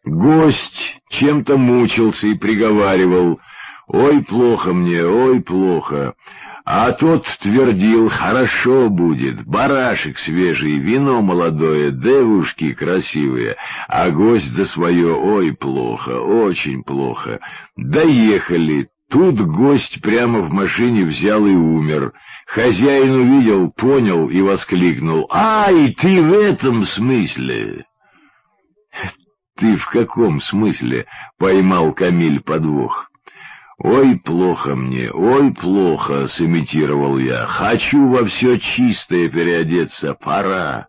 Гость чем-то мучился и приговаривал: «Ой, плохо мне, ой, плохо». А тот твердил: «Хорошо будет, барашек свежий, вино молодое, девушки красивые». А гость за свое: «Ой, плохо, очень плохо». Доехали. Тут гость прямо в машине взял и умер. Хозяин увидел, понял и воскликнул: «Ай, ты в этом смысле!» «Ты в каком смысле?» — поймал Камиль подвох. «Ой, плохо мне, ой, плохо», — сымитировал я. «Хочу во все чистое переодеться, пора».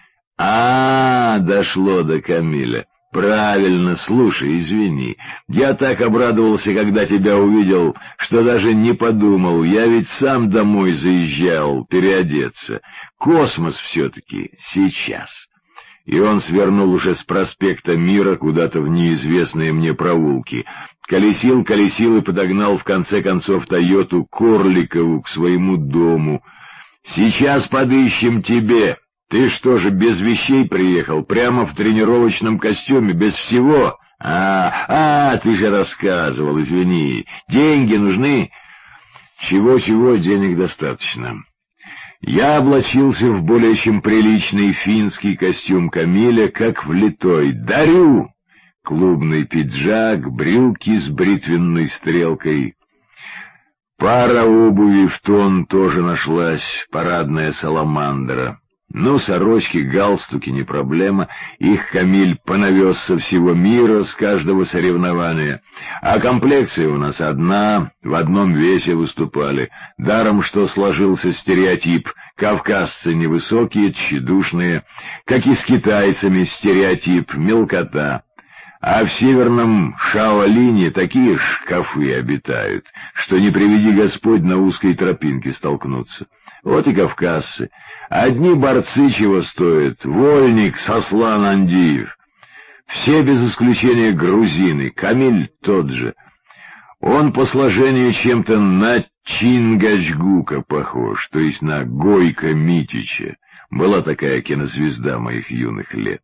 Дошло до Камиля. «Правильно, слушай, извини. Я так обрадовался, когда тебя увидел, что даже не подумал. Я ведь сам домой заезжал переодеться. Космос все-таки сейчас». И он свернул уже с проспекта Мира куда-то в неизвестные мне проулки. Колесил и подогнал в конце концов Тойоту Корликову к своему дому. «Сейчас подыщем тебе. Ты что же, без вещей приехал? Прямо в тренировочном костюме, без всего?» Ты же рассказывал, извини. Деньги нужны?» «Чего-чего, денег достаточно». Я облачился в более чем приличный финский костюм Камиля, как влитой. «Дарю!» Клубный пиджак, брюки с бритвенной стрелкой. Пара обуви в тон тоже нашлась, парадная саламандра. Ну, сорочки, галстуки — не проблема. Их Камиль понавез со всего мира, с каждого соревнования. А комплекция у нас одна, в одном весе выступали. Даром, что сложился стереотип: кавказцы невысокие, тщедушные, как и с китайцами стереотип: мелкота. А в северном Шаолине такие шкафы обитают, что не приведи Господь на узкой тропинке столкнуться. Вот и кавказцы. Одни борцы чего стоят: Вольник, Сослан Андиев. Все без исключения грузины, Камиль тот же. Он по сложению чем-то на Чингачгука похож, то есть на Гойко Митича. Была такая кинозвезда моих юных лет.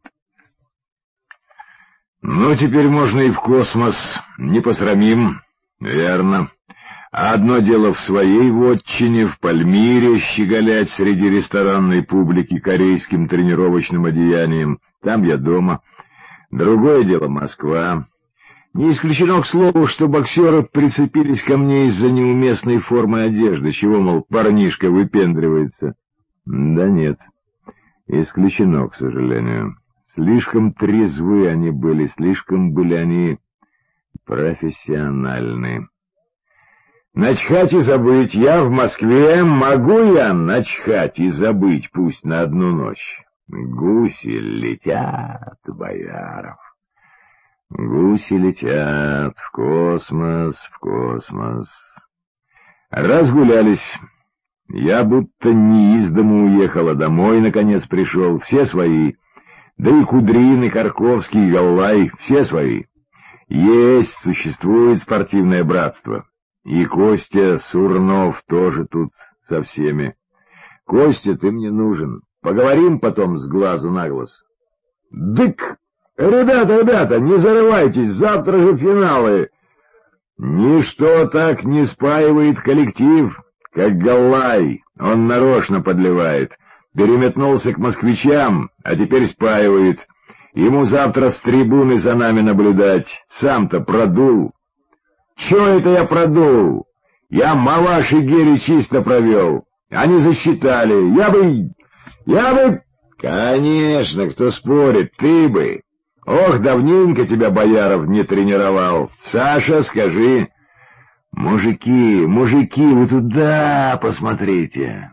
Ну, теперь можно и в космос, не посрамим, верно. А одно дело в своей вотчине, в Пальмире, щеголять среди ресторанной публики корейским тренировочным одеянием. Там я дома. Другое дело Москва. Не исключено, к слову, что боксеры прицепились ко мне из-за неуместной формы одежды, чего, мол, парнишка выпендривается. Да нет, исключено, к сожалению. Слишком трезвы они были, слишком были они профессиональны. Начхать и забыть. Я в Москве, могу я начхать и забыть, пусть на одну ночь. Гуси летят, Бояров. Гуси летят в космос, в космос. Разгулялись. Я будто не из дому уехал, а домой наконец пришел. Все свои. Да и Кудрин, и Карковский, и Галлай, все свои. Есть, существует спортивное братство. И Костя Сурнов тоже тут со всеми. Костя, ты мне нужен. Поговорим потом с глазу на глаз. Дык! Ребята, не зарывайтесь, завтра же финалы. Ничто так не спаивает коллектив, как Галлай. Он нарочно подливает. Переметнулся к москвичам, а теперь спаивает. Ему завтра с трибуны за нами наблюдать. Сам-то продул. Чего это я продул? Я Маваш и Гери чисто провел. Они засчитали. Я бы... Конечно, кто спорит, ты бы. Ох, давненько тебя, Бояров, не тренировал. Саша, скажи. Мужики, вы туда посмотрите.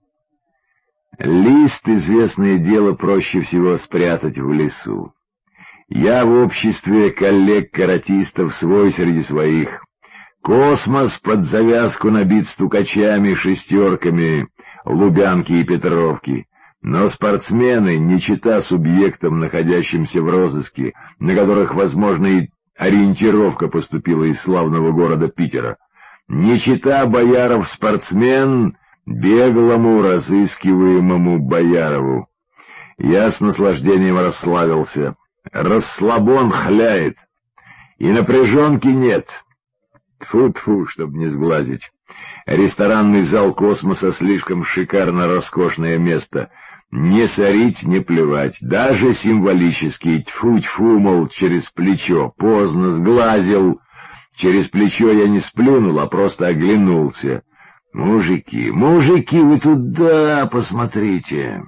Лист, известное дело, проще всего спрятать в лесу. Я в обществе коллег-каратистов свой среди своих. Космос под завязку набит стукачами, шестерками, Лубянки и Петровки. Но спортсмены, не чета субъектам, находящимся в розыске, на которых, возможно, и ориентировка поступила из славного города Питера. Не чета Бояров спортсмен беглому разыскиваемому Боярову. Я с наслаждением расслабился. Расслабон хляет, и напряженки нет. Тьфу-тьфу, чтоб не сглазить. Ресторанный зал космоса слишком шикарно роскошное место. Не сорить, не плевать, даже символический. Тьфу-тьфу, мол, через плечо. Поздно сглазил. Через плечо я не сплюнул, а просто оглянулся. Мужики, вы туда посмотрите.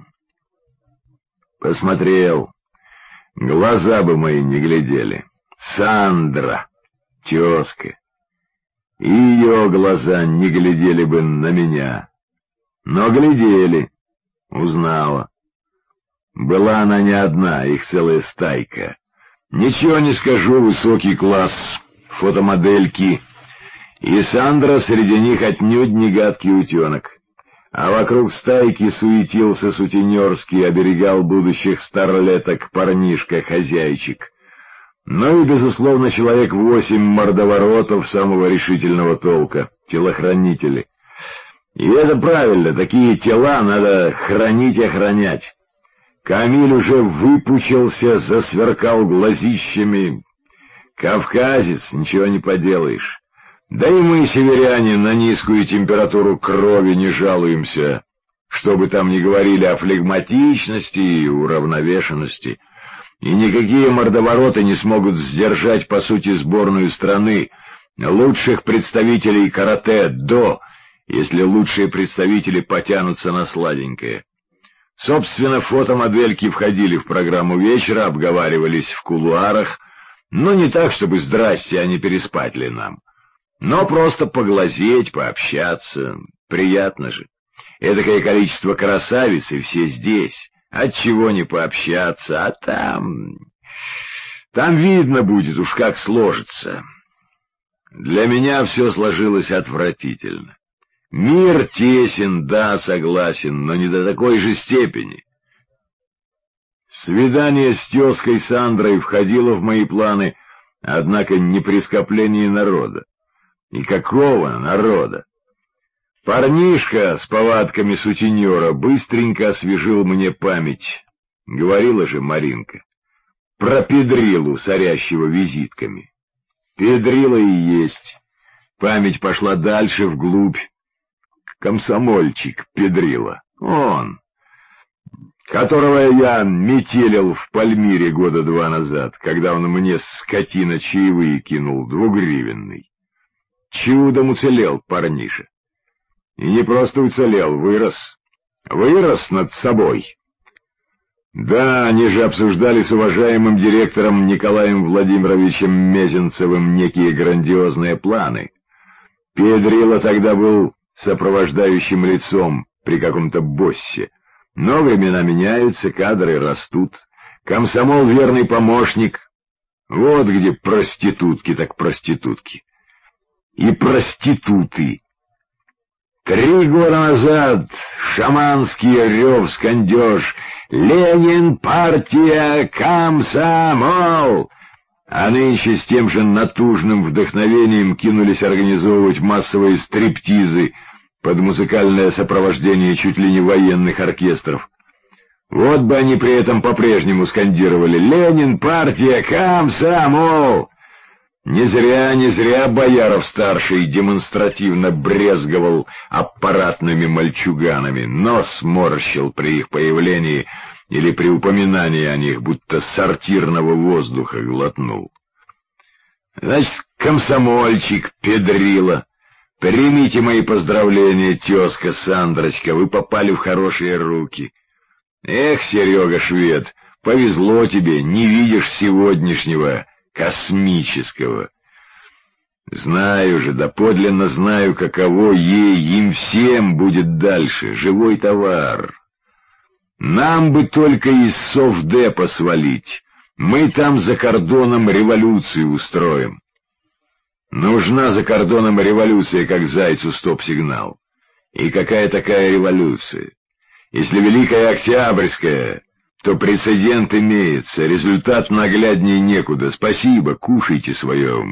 Посмотрел. Глаза бы мои не глядели. Сандра, тезка. И ее глаза не глядели бы на меня. Но глядели. Узнала. Была она не одна, их целая стайка. Ничего не скажу, высокий класс, фотомодельки. И Сандра среди них отнюдь не гадкий утенок. А вокруг стайки суетился сутенерский, оберегал будущих старлеток парнишка-хозяйчик. Ну и, безусловно, человек 8 мордоворотов самого решительного толка, телохранители. И это правильно, такие тела надо хранить и охранять. Камиль уже выпучился, засверкал глазищами. Кавказец, ничего не поделаешь. Да и мы, северяне, на низкую температуру крови не жалуемся, что бы там ни говорили о флегматичности и уравновешенности. И никакие мордовороты не смогут сдержать, по сути, сборную страны, лучших представителей каратэ-до, если лучшие представители потянутся на сладенькое. Собственно, фотомодельки входили в программу вечера, обговаривались в кулуарах, но не так, чтобы здрасте, а не переспать ли нам. Но просто поглазеть, пообщаться. Приятно же. Эдакое количество красавиц, и все здесь. Отчего не пообщаться, а там... Там видно будет уж как сложится. Для меня все сложилось отвратительно. Мир тесен, да, согласен, но не до такой же степени. Свидание с тезкой Сандрой входило в мои планы, однако не при скоплении народа. И какого народа? Парнишка с повадками сутенера быстренько освежил мне память. Говорила же Маринка. Про педрилу, сорящего визитками. Педрила и есть. Память пошла дальше, вглубь. Комсомольчик Педрила. Он, которого я метелил в Пальмире года 2 назад, когда он мне, скотина, чаевые кинул, 2-гривенный. Чудом уцелел парниша. И не просто уцелел, вырос. Вырос над собой. Да, они же обсуждали с уважаемым директором Николаем Владимировичем Мезенцевым некие грандиозные планы. Педрила тогда был сопровождающим лицом при каком-то боссе. Но времена меняются, кадры растут. Комсомол — верный помощник. Вот где проститутки так проститутки. И проституты. 3 года назад шаманский рев скандеж «Ленин, партия, комсомол!» А нынче с тем же натужным вдохновением кинулись организовывать массовые стриптизы под музыкальное сопровождение чуть ли не военных оркестров. Вот бы они при этом по-прежнему скандировали «Ленин, партия, комсомол!» Не зря Бояров-старший демонстративно брезговал аппаратными мальчуганами, нос морщил при их появлении или при упоминании о них, будто сортирного воздуха глотнул. Значит, комсомольчик, Педрила, примите мои поздравления, тезка Сандрочка, вы попали в хорошие руки. Эх, Серега Швед, повезло тебе, не видишь сегодняшнего космического. Знаю же, доподлинно знаю, каково ей, им всем будет дальше, живой товар. Нам бы только из Совдепа свалить, мы там за кордоном революцию устроим. Нужна за кордоном революция, как зайцу стоп-сигнал. И какая такая революция? Если Великая Октябрьская, то прецедент имеется, результат наглядней некуда. Спасибо, кушайте свое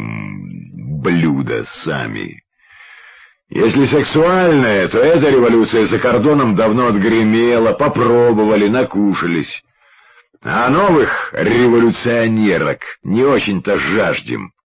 блюдо сами. Если сексуальная, то эта революция за кордоном давно отгремела, попробовали, накушались. А новых революционерок не очень-то жаждем.